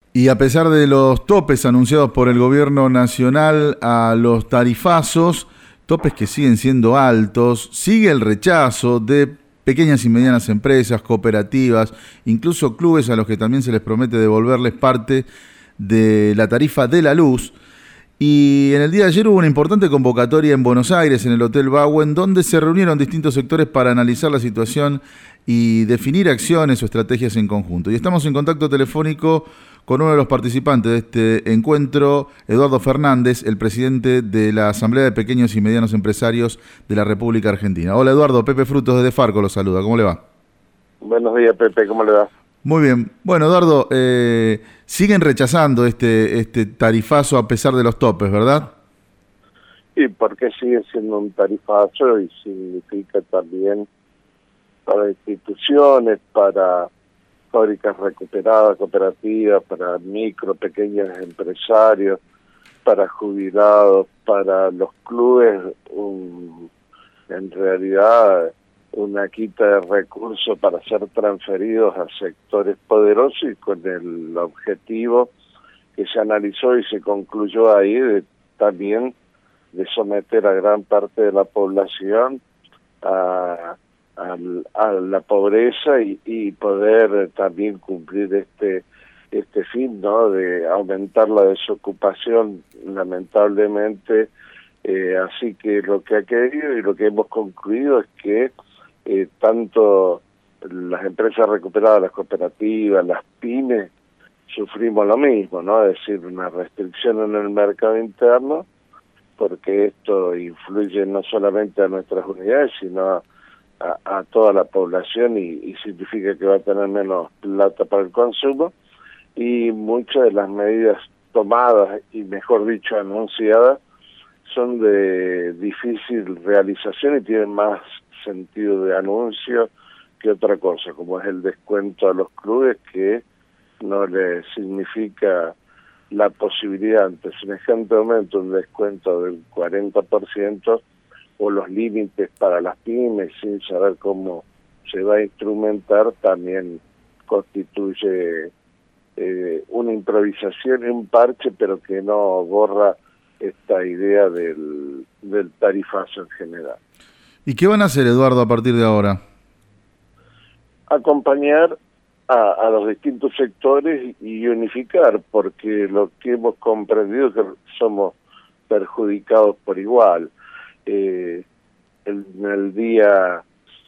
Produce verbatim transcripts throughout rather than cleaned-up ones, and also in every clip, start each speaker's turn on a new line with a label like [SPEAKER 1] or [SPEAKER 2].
[SPEAKER 1] Y a pesar de los topes anunciados por el gobierno nacional a los tarifazos, topes que siguen siendo altos, sigue el rechazo de pequeñas y medianas empresas, cooperativas, incluso clubes a los que también se les promete devolverles parte de la tarifa de la luz. Y en el día de ayer hubo una importante convocatoria en Buenos Aires, en el Hotel Bauen, donde se reunieron distintos sectores para analizar la situación y definir acciones o estrategias en conjunto. Y estamos en contacto telefónico con uno de los participantes de este encuentro, Eduardo Fernández, el presidente de la Asamblea de Pequeños y Medianos Empresarios de la República Argentina. Hola Eduardo, Pepe Frutos desde Farco lo saluda, ¿cómo le va?
[SPEAKER 2] Buenos días Pepe, ¿cómo le va?
[SPEAKER 1] Muy bien. Bueno, Eduardo, eh, siguen rechazando este, este tarifazo a pesar de los topes, ¿verdad?
[SPEAKER 2] Sí, porque sigue siendo un tarifazo y significa también para instituciones, para fábricas recuperadas, cooperativas, para micro, pequeños empresarios, para jubilados, para los clubes, un, en realidad una quita de recursos para ser transferidos a sectores poderosos y con el objetivo que se analizó y se concluyó ahí de, también de someter a gran parte de la población a, a, a la pobreza y, y poder también cumplir este este fin, ¿no?, de aumentar la desocupación, lamentablemente. Eh, así que lo que ha querido y lo que hemos concluido es que Eh, tanto las empresas recuperadas, las cooperativas, las pymes, sufrimos lo mismo, ¿no? Es decir, una restricción en el mercado interno, porque esto influye no solamente a nuestras unidades, sino a, a, a toda la población y, y significa que va a tener menos plata para el consumo, y muchas de las medidas tomadas, y mejor dicho anunciadas, son de difícil realización y tienen más sentido de anuncio que otra cosa, como es el descuento a los clubes, que no les significa la posibilidad ante semejante aumento un descuento del cuarenta por ciento o los límites para las pymes sin saber cómo se va a instrumentar, también constituye eh, una improvisación y un parche, pero que no borra esta idea del, del tarifazo en general.
[SPEAKER 1] ¿Y qué van a hacer, Eduardo, a partir de ahora?
[SPEAKER 2] Acompañar a, a los distintos sectores y unificar, porque lo que hemos comprendido es que somos perjudicados por igual. Eh, el, en el día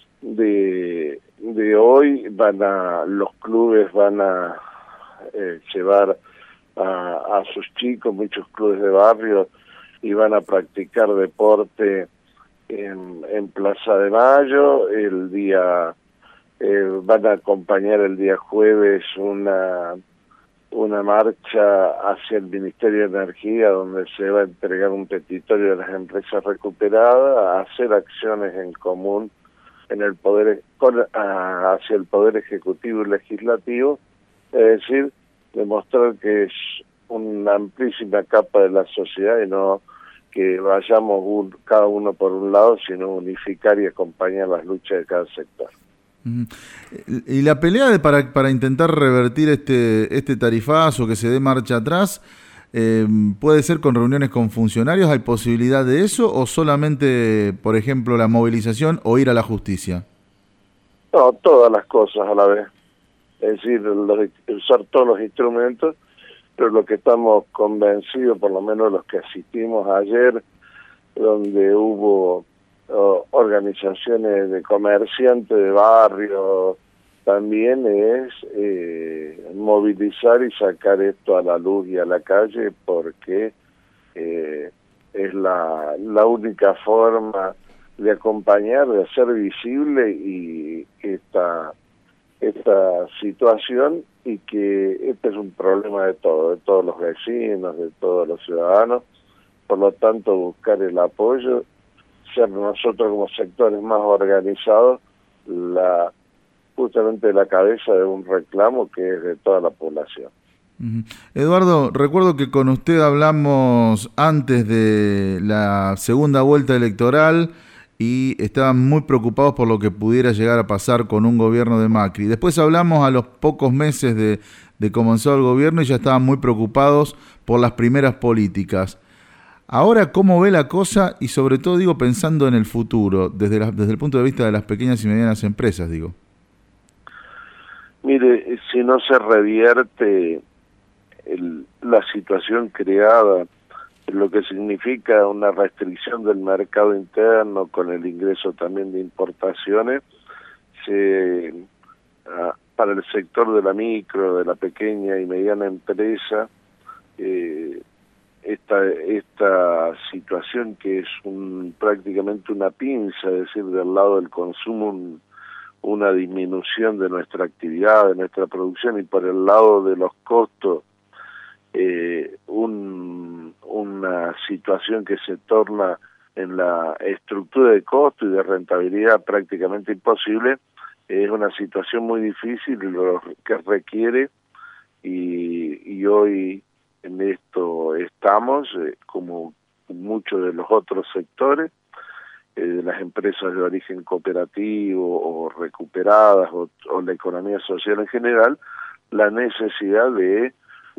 [SPEAKER 2] de, de hoy van a los clubes van a eh, llevar a, a sus chicos, muchos clubes de barrio, y van a practicar deporte En, en Plaza de Mayo. El día eh, van a acompañar el día jueves una una marcha hacia el Ministerio de Energía, donde se va a entregar un petitorio de las empresas recuperadas, a hacer acciones en común en el poder con, a, hacia el poder ejecutivo y legislativo, es decir, demostrar que es una amplísima capa de la sociedad y no que vayamos un, cada uno por un lado, sino unificar y acompañar las luchas de cada sector.
[SPEAKER 1] Uh-huh. Y la pelea de para, para intentar revertir este, este tarifazo, que se dé marcha atrás, eh, ¿puede ser con reuniones con funcionarios? ¿Hay posibilidad de eso? ¿O solamente, por ejemplo, la movilización o ir a la justicia?
[SPEAKER 2] No, todas las cosas a la vez. Es decir, los, usar todos los instrumentos, pero lo que estamos convencidos, por lo menos los que asistimos ayer, donde hubo uh, organizaciones de comerciantes de barrio, también es eh, movilizar y sacar esto a la luz y a la calle, porque eh, es la, la única forma de acompañar, de hacer visible y esta esta situación, y que este es un problema de todos, de todos los vecinos, de todos los ciudadanos. Por lo tanto, buscar el apoyo, ser nosotros como sectores más organizados, la justamente la cabeza de un reclamo que es de toda la población.
[SPEAKER 1] Uh-huh. Eduardo, recuerdo que con usted hablamos antes de la segunda vuelta electoral y estaban muy preocupados por lo que pudiera llegar a pasar con un gobierno de Macri. Después hablamos a los pocos meses de, de comenzar el gobierno y ya estaban muy preocupados por las primeras políticas. Ahora, ¿cómo ve la cosa? Y sobre todo, digo, pensando en el futuro, desde, la, desde el punto de vista de las pequeñas y medianas empresas, digo.
[SPEAKER 2] Mire, si no se revierte el, la situación creada, lo que significa una restricción del mercado interno con el ingreso también de importaciones, se, a, para el sector de la micro, de la pequeña y mediana empresa, eh, esta esta situación que es un prácticamente una pinza, es decir, del lado del consumo un, una disminución de nuestra actividad, de nuestra producción, y por el lado de los costos, eh, un, una situación que se torna en la estructura de costo y de rentabilidad prácticamente imposible, es una situación muy difícil lo que requiere, y, y hoy en esto estamos, eh, como muchos de los otros sectores, eh, de las empresas de origen cooperativo o recuperadas, o, o la economía social en general, la necesidad de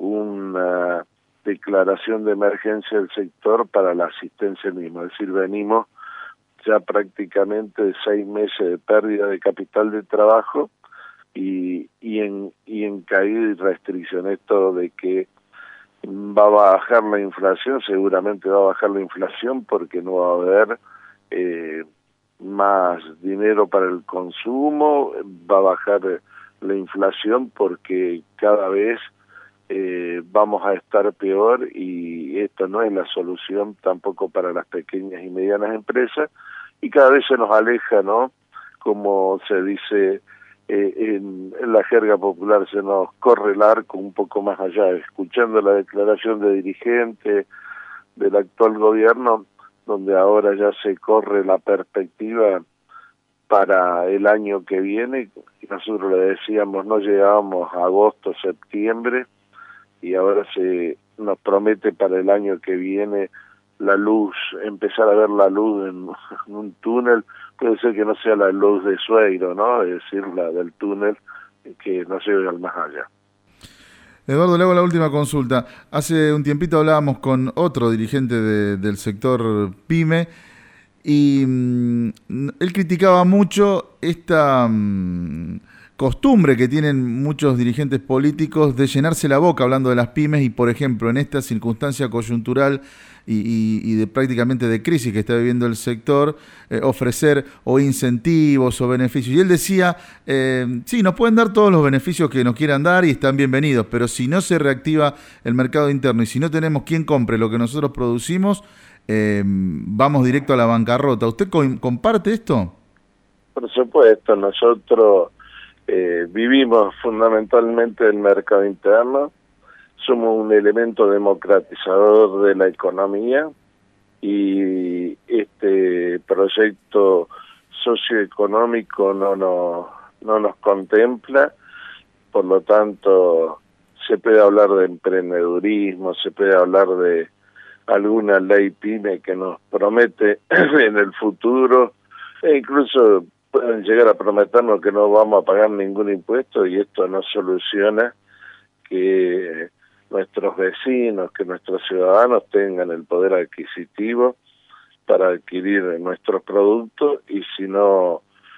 [SPEAKER 2] una declaración de emergencia del sector para la asistencia misma. Es decir, venimos ya prácticamente de seis meses de pérdida de capital de trabajo y, y, en, y en caída y restricción. Esto de que va a bajar la inflación, seguramente va a bajar la inflación porque no va a haber eh, más dinero para el consumo, va a bajar la inflación porque cada vez eh, vamos a estar peor, y esto no es la solución tampoco para las pequeñas y medianas empresas, y cada vez se nos aleja, ¿no? Como se dice Eh, en, en la jerga popular, se nos corre el arco un poco más allá. Escuchando la declaración de dirigente del actual gobierno, donde ahora ya se corre la perspectiva para el año que viene, y nosotros le decíamos no llegábamos a agosto, septiembre, y ahora se nos promete para el año que viene la luz, empezar a ver la luz en, en un túnel. Puede ser que no sea la luz de Sueiro, ¿no? Es decir, la del túnel que no se ve al más allá.
[SPEAKER 1] Eduardo, le hago la última consulta. Hace un tiempito hablábamos con otro dirigente de, del sector PYME y mmm, él criticaba mucho esta mmm, costumbre que tienen muchos dirigentes políticos de llenarse la boca hablando de las pymes y, por ejemplo, en esta circunstancia coyuntural y, y, y de prácticamente de crisis que está viviendo el sector, eh, ofrecer o incentivos o beneficios. Y él decía, eh, sí, nos pueden dar todos los beneficios que nos quieran dar y están bienvenidos, pero si no se reactiva el mercado interno y si no tenemos quien compre lo que nosotros producimos, eh, vamos directo a la bancarrota. ¿Usted co- comparte esto?
[SPEAKER 2] Por supuesto, nosotros eh, vivimos fundamentalmente el mercado interno, somos un elemento democratizador de la economía, y este proyecto socioeconómico no nos, no nos contempla. Por lo tanto, se puede hablar de emprendedurismo, se puede hablar de alguna ley PYME que nos promete en el futuro, e incluso pueden llegar a prometernos que no vamos a pagar ningún impuesto, y esto no soluciona que nuestros vecinos, que nuestros ciudadanos tengan el poder adquisitivo para adquirir nuestros productos, y si no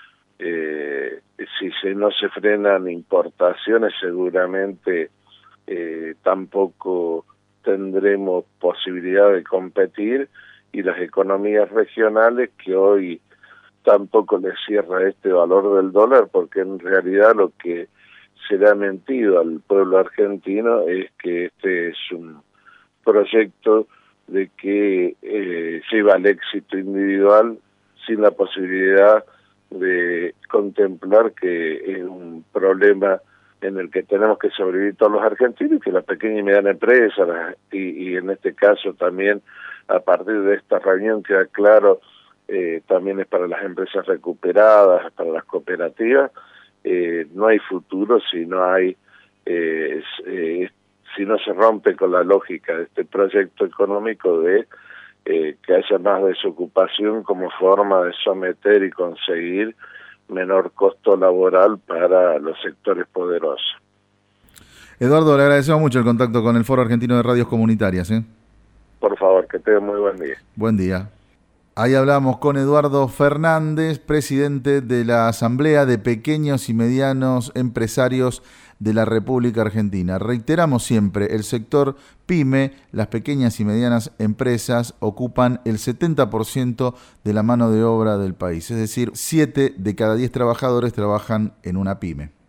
[SPEAKER 2] eh, si, si no se frenan importaciones, seguramente eh, tampoco tendremos posibilidad de competir, y las economías regionales, que hoy tampoco les cierra este valor del dólar, porque en realidad lo que se le ha mentido al pueblo argentino es que este es un proyecto de que eh, lleva al éxito individual sin la posibilidad de contemplar que es un problema en el que tenemos que sobrevivir todos los argentinos, que la pequeña y mediana empresa, y, y en este caso también a partir de esta reunión queda claro, eh, también es para las empresas recuperadas, para las cooperativas. Eh, no hay futuro si no hay eh, eh, si no se rompe con la lógica de este proyecto económico de eh, que haya más desocupación como forma de someter y conseguir menor costo laboral para los sectores poderosos.
[SPEAKER 1] Eduardo, le agradecemos mucho el contacto con el Foro Argentino de Radios Comunitarias. ¿eh?
[SPEAKER 2] Por favor, que tenga muy buen día.
[SPEAKER 1] Buen día. Ahí hablamos con Eduardo Fernández, presidente de la Asamblea de Pequeños y Medianos Empresarios de la República Argentina. Reiteramos siempre, el sector PYME, las pequeñas y medianas empresas, ocupan el setenta por ciento de la mano de obra del país. Es decir, siete de cada diez trabajadores trabajan en una PYME.